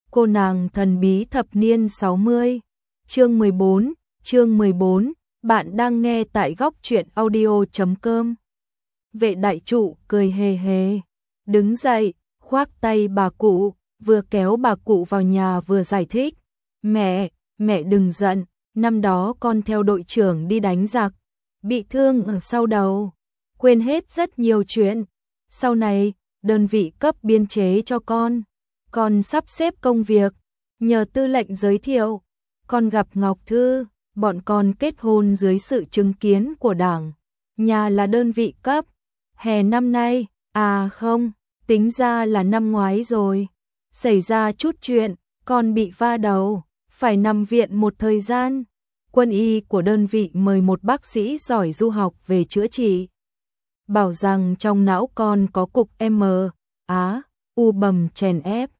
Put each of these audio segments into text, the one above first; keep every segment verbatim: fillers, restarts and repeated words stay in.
Cô nàng thần bí thập niên sáu mươi. Chương mười bốn, chương mười bốn, bạn đang nghe tại góc truyện audio chấm com. Vệ đại trụ cười hề hề, đứng dậy, khoác tay bà cụ, vừa kéo bà cụ vào nhà vừa giải thích. Mẹ, mẹ đừng giận, năm đó con theo đội trưởng đi đánh giặc, bị thương ở sau đầu, quên hết rất nhiều chuyện. Sau này, đơn vị cấp biên chế cho con, con sắp xếp công việc, nhờ tư lệnh giới thiệu, con gặp Ngọc Thư, bọn con kết hôn dưới sự chứng kiến của đảng, nhà là đơn vị cấp. Hè năm nay, à không, tính ra là năm ngoái rồi, xảy ra chút chuyện, con bị va đầu, phải nằm viện một thời gian. Quân y của đơn vị mời một bác sĩ giỏi du học về chữa trị, bảo rằng trong não con có cục M, á, u bầm chèn ép.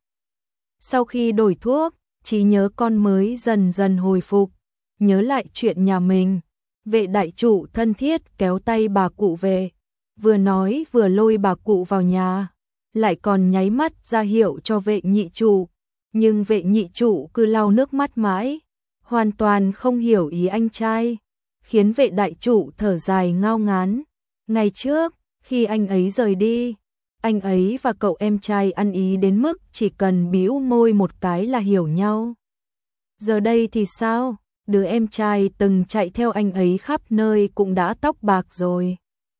Sau khi đổi thuốc, trí nhớ con mới dần dần hồi phục, nhớ lại chuyện nhà mình. Vệ đại trụ thân thiết kéo tay bà cụ về, vừa nói vừa lôi bà cụ vào nhà, lại còn nháy mắt ra hiệu cho vệ nhị trụ, nhưng vệ nhị trụ cứ lau nước mắt mãi, hoàn toàn không hiểu ý anh trai, khiến vệ đại trụ thở dài ngao ngán. Ngày trước, khi anh ấy rời đi, anh ấy và cậu em trai ăn ý đến mức chỉ cần bĩu môi một cái là hiểu nhau. Giờ đây thì sao? Đứa em trai từng chạy theo anh ấy khắp nơi cũng đã tóc bạc rồi.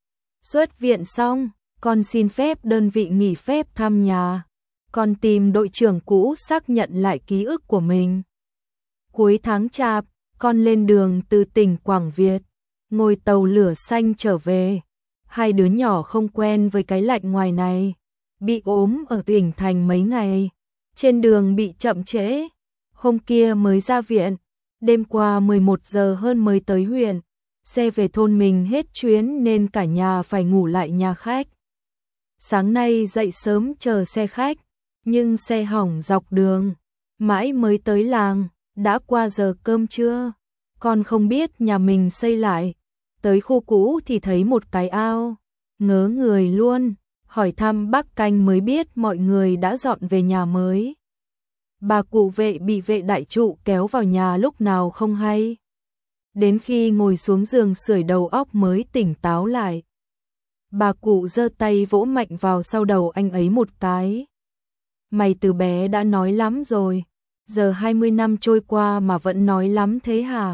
Xuất viện xong, con xin phép đơn vị nghỉ phép thăm nhà. Con tìm đội trưởng cũ xác nhận lại ký ức của mình. Cuối tháng Chạp, con lên đường từ tỉnh Quảng Việt, ngồi tàu lửa xanh trở về. Hai đứa nhỏ không quen với cái lạnh ngoài này, bị ốm ở tỉnh thành mấy ngày, trên đường bị chậm trễ. Hôm kia mới ra viện, đêm qua mười một giờ hơn mới tới huyện, xe về thôn mình hết chuyến nên cả nhà phải ngủ lại nhà khách. Sáng nay dậy sớm chờ xe khách, nhưng xe hỏng dọc đường, mãi mới tới làng, đã qua giờ cơm trưa. Con không biết nhà mình xây lại, tới khu cũ thì thấy một cái ao, ngớ người luôn, hỏi thăm bác canh mới biết mọi người đã dọn về nhà mới. Bà cụ vệ bị vệ đại trụ kéo vào nhà lúc nào không hay. Đến khi ngồi xuống giường sưởi đầu óc mới tỉnh táo lại. Bà cụ giơ tay vỗ mạnh vào sau đầu anh ấy một cái. Mày từ bé đã nói lắm rồi, giờ hai mươi năm trôi qua mà vẫn nói lắm thế hả?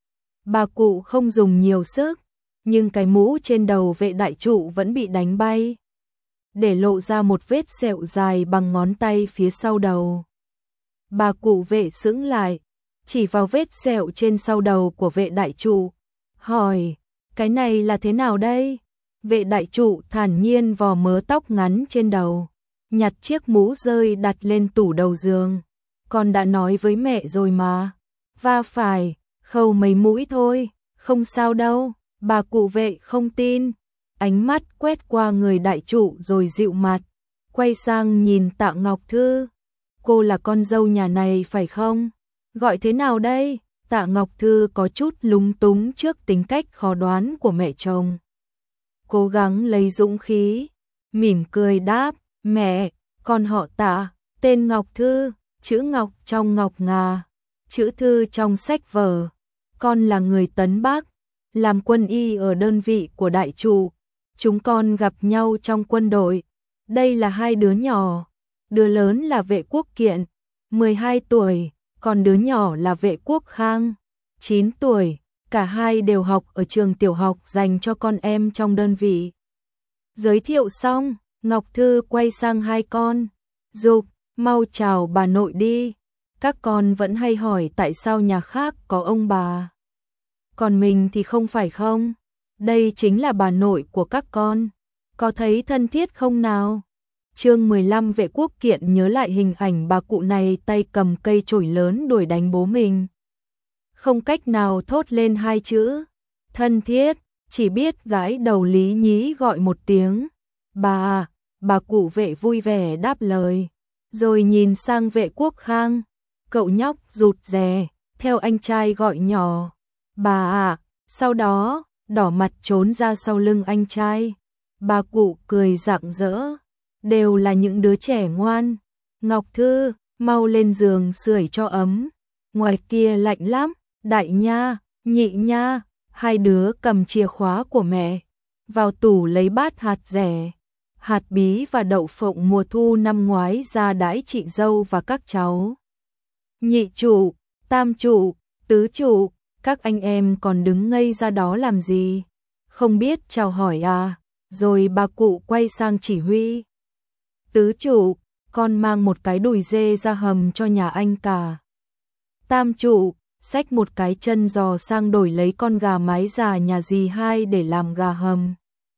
Bà cụ không dùng nhiều sức, nhưng cái mũ trên đầu vệ đại trụ vẫn bị đánh bay, để lộ ra một vết sẹo dài bằng ngón tay phía sau đầu. Bà cụ vệ sững lại, chỉ vào vết sẹo trên sau đầu của vệ đại trụ, hỏi, cái này là thế nào đây? Vệ đại trụ thản nhiên vò mớ tóc ngắn trên đầu, nhặt chiếc mũ rơi đặt lên tủ đầu giường. Con đã nói với mẹ rồi mà, va phải, khâu mấy mũi thôi, không sao đâu. Bà cụ vệ không tin, ánh mắt quét qua người đại trụ rồi dịu mặt, quay sang nhìn Tạ Ngọc Thư. Cô là con dâu nhà này phải không? Gọi thế nào đây? Tạ Ngọc Thư có chút lúng túng trước tính cách khó đoán của mẹ chồng. Cố gắng lấy dũng khí, mỉm cười đáp, mẹ, con họ Tạ, tên Ngọc Thư, chữ Ngọc trong ngọc ngà, chữ Thư trong sách vở. Con là người Tấn Bắc, làm quân y ở đơn vị của đại trụ. Chúng con gặp nhau trong quân đội. Đây là hai đứa nhỏ, đứa lớn là Vệ Quốc Kiện, mười hai tuổi, còn đứa nhỏ là Vệ Quốc Khang, chín tuổi. Cả hai đều học ở trường tiểu học dành cho con em trong đơn vị. Giới thiệu xong, Ngọc Thư quay sang hai con, giục, mau chào bà nội đi. Các con vẫn hay hỏi tại sao nhà khác có ông bà, còn mình thì không phải không? Đây chính là bà nội của các con, có thấy thân thiết không nào? Chương mười lăm. Vệ Quốc Kiện nhớ lại hình ảnh bà cụ này tay cầm cây chổi lớn đuổi đánh bố mình, không cách nào thốt lên hai chữ thân thiết, chỉ biết gãi đầu lý nhí gọi một tiếng bà. Bà cụ vệ vui vẻ đáp lời, rồi nhìn sang Vệ Quốc Khang. Cậu nhóc rụt rè theo anh trai gọi nhỏ bà à, sau đó đỏ mặt trốn ra sau lưng anh trai. Bà cụ cười rạng rỡ, đều là những đứa trẻ ngoan. Ngọc Thư, mau lên giường sưởi cho ấm, ngoài kia lạnh lắm. Đại nha, nhị nha, hai đứa cầm chìa khóa của mẹ, vào tủ lấy bát hạt dẻ, hạt bí và đậu phộng mùa thu năm ngoái ra đãi chị dâu và các cháu. Nhị trụ, tam trụ, tứ trụ, các anh em còn đứng ngây ra đó làm gì? Không biết chào hỏi à? Rồi bà cụ quay sang chỉ huy. Tứ trụ, con mang một cái đùi dê ra hầm cho nhà anh cả. Tam trụ, xách một cái chân giò sang đổi lấy con gà mái già nhà dì hai để làm gà hầm.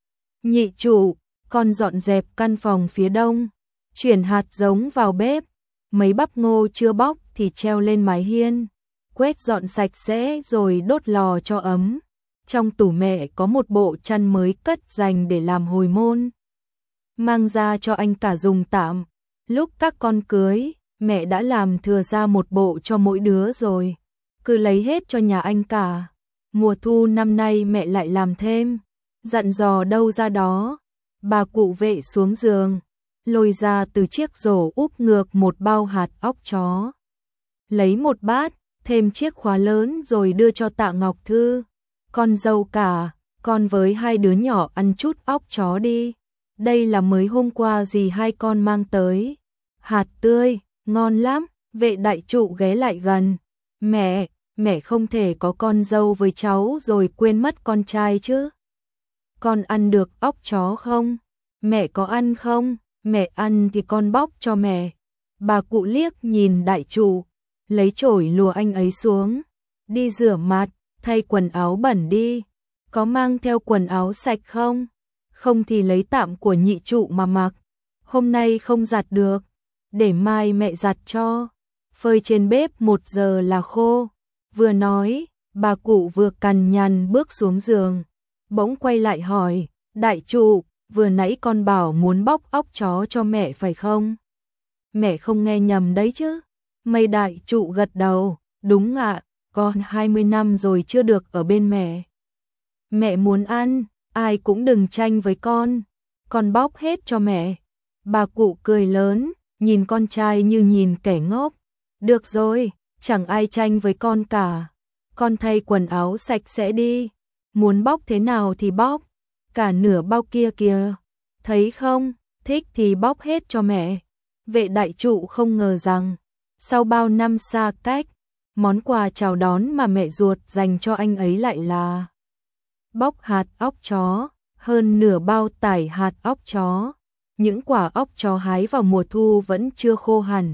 Nhị trụ, con dọn dẹp căn phòng phía đông, chuyển hạt giống vào bếp, mấy bắp ngô chưa bóc thì treo lên mái hiên, quét dọn sạch sẽ rồi đốt lò cho ấm. Trong tủ mẹ có một bộ chăn mới cất dành để làm hồi môn, mang ra cho anh cả dùng tạm. Lúc các con cưới, mẹ đã làm thừa ra một bộ cho mỗi đứa rồi, cứ lấy hết cho nhà anh cả. Mùa thu năm nay mẹ lại làm thêm, dặn dò đâu ra đó. Bà cụ vệ xuống giường, lôi ra từ chiếc rổ úp ngược một bao hạt óc chó, lấy một bát, thêm chiếc khóa lớn rồi đưa cho Tạ Ngọc Thư. Con dâu cả, con với hai đứa nhỏ ăn chút óc chó đi. Đây là mới hôm qua dì hai con mang tới. Hạt tươi, ngon lắm. Vệ đại trụ ghé lại gần. Mẹ, mẹ không thể có con dâu với cháu rồi quên mất con trai chứ. Con ăn được óc chó không? Mẹ có ăn không? Mẹ ăn thì con bóc cho mẹ. Bà cụ liếc nhìn đại trụ, lấy chổi lùa anh ấy xuống. Đi rửa mặt, thay quần áo bẩn đi. Có mang theo quần áo sạch không? Không thì lấy tạm của nhị trụ mà mặc. Hôm nay không giặt được, để mai mẹ giặt cho. Phơi trên bếp một giờ là khô. Vừa nói, bà cụ vừa cằn nhằn bước xuống giường, bỗng quay lại hỏi, đại trụ, vừa nãy con bảo muốn bóc óc chó cho mẹ phải không? Mẹ không nghe nhầm đấy chứ? Mây đại trụ gật đầu, đúng ạ, con hai mươi năm rồi chưa được ở bên mẹ. Mẹ muốn ăn, ai cũng đừng tranh với con, con bóc hết cho mẹ. Bà cụ cười lớn, nhìn con trai như nhìn kẻ ngốc. Được rồi, chẳng ai tranh với con cả. Con thay quần áo sạch sẽ đi, muốn bóc thế nào thì bóc, cả nửa bao kia kìa. Thấy không, thích thì bóc hết cho mẹ. Vệ đại trụ không ngờ rằng, sau bao năm xa cách, món quà chào đón mà mẹ ruột dành cho anh ấy lại là bóc hạt óc chó, hơn nửa bao tải hạt óc chó. Những quả óc chó hái vào mùa thu vẫn chưa khô hẳn.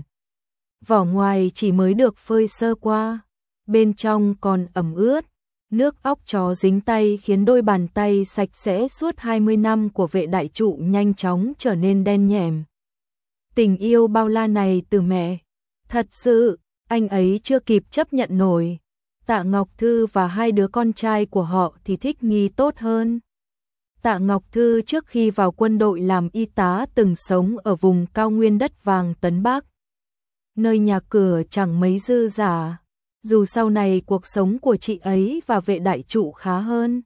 Vỏ ngoài chỉ mới được phơi sơ qua, bên trong còn ẩm ướt. Nước óc chó dính tay khiến đôi bàn tay sạch sẽ suốt hai mươi năm của vệ đại trụ nhanh chóng trở nên đen nhẻm. Tình yêu bao la này từ mẹ, thật sự, anh ấy chưa kịp chấp nhận nổi. Tạ Ngọc Thư và hai đứa con trai của họ thì thích nghi tốt hơn. Tạ Ngọc Thư trước khi vào quân đội làm y tá từng sống ở vùng cao nguyên đất vàng Tấn Bắc, nơi nhà cửa chẳng mấy dư dả. Dù sau này cuộc sống của chị ấy và vệ đại trụ khá hơn,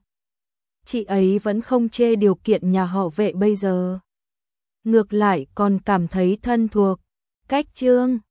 chị ấy vẫn không chê điều kiện nhà họ Vệ bây giờ. Ngược lại còn cảm thấy thân thuộc. Cách chương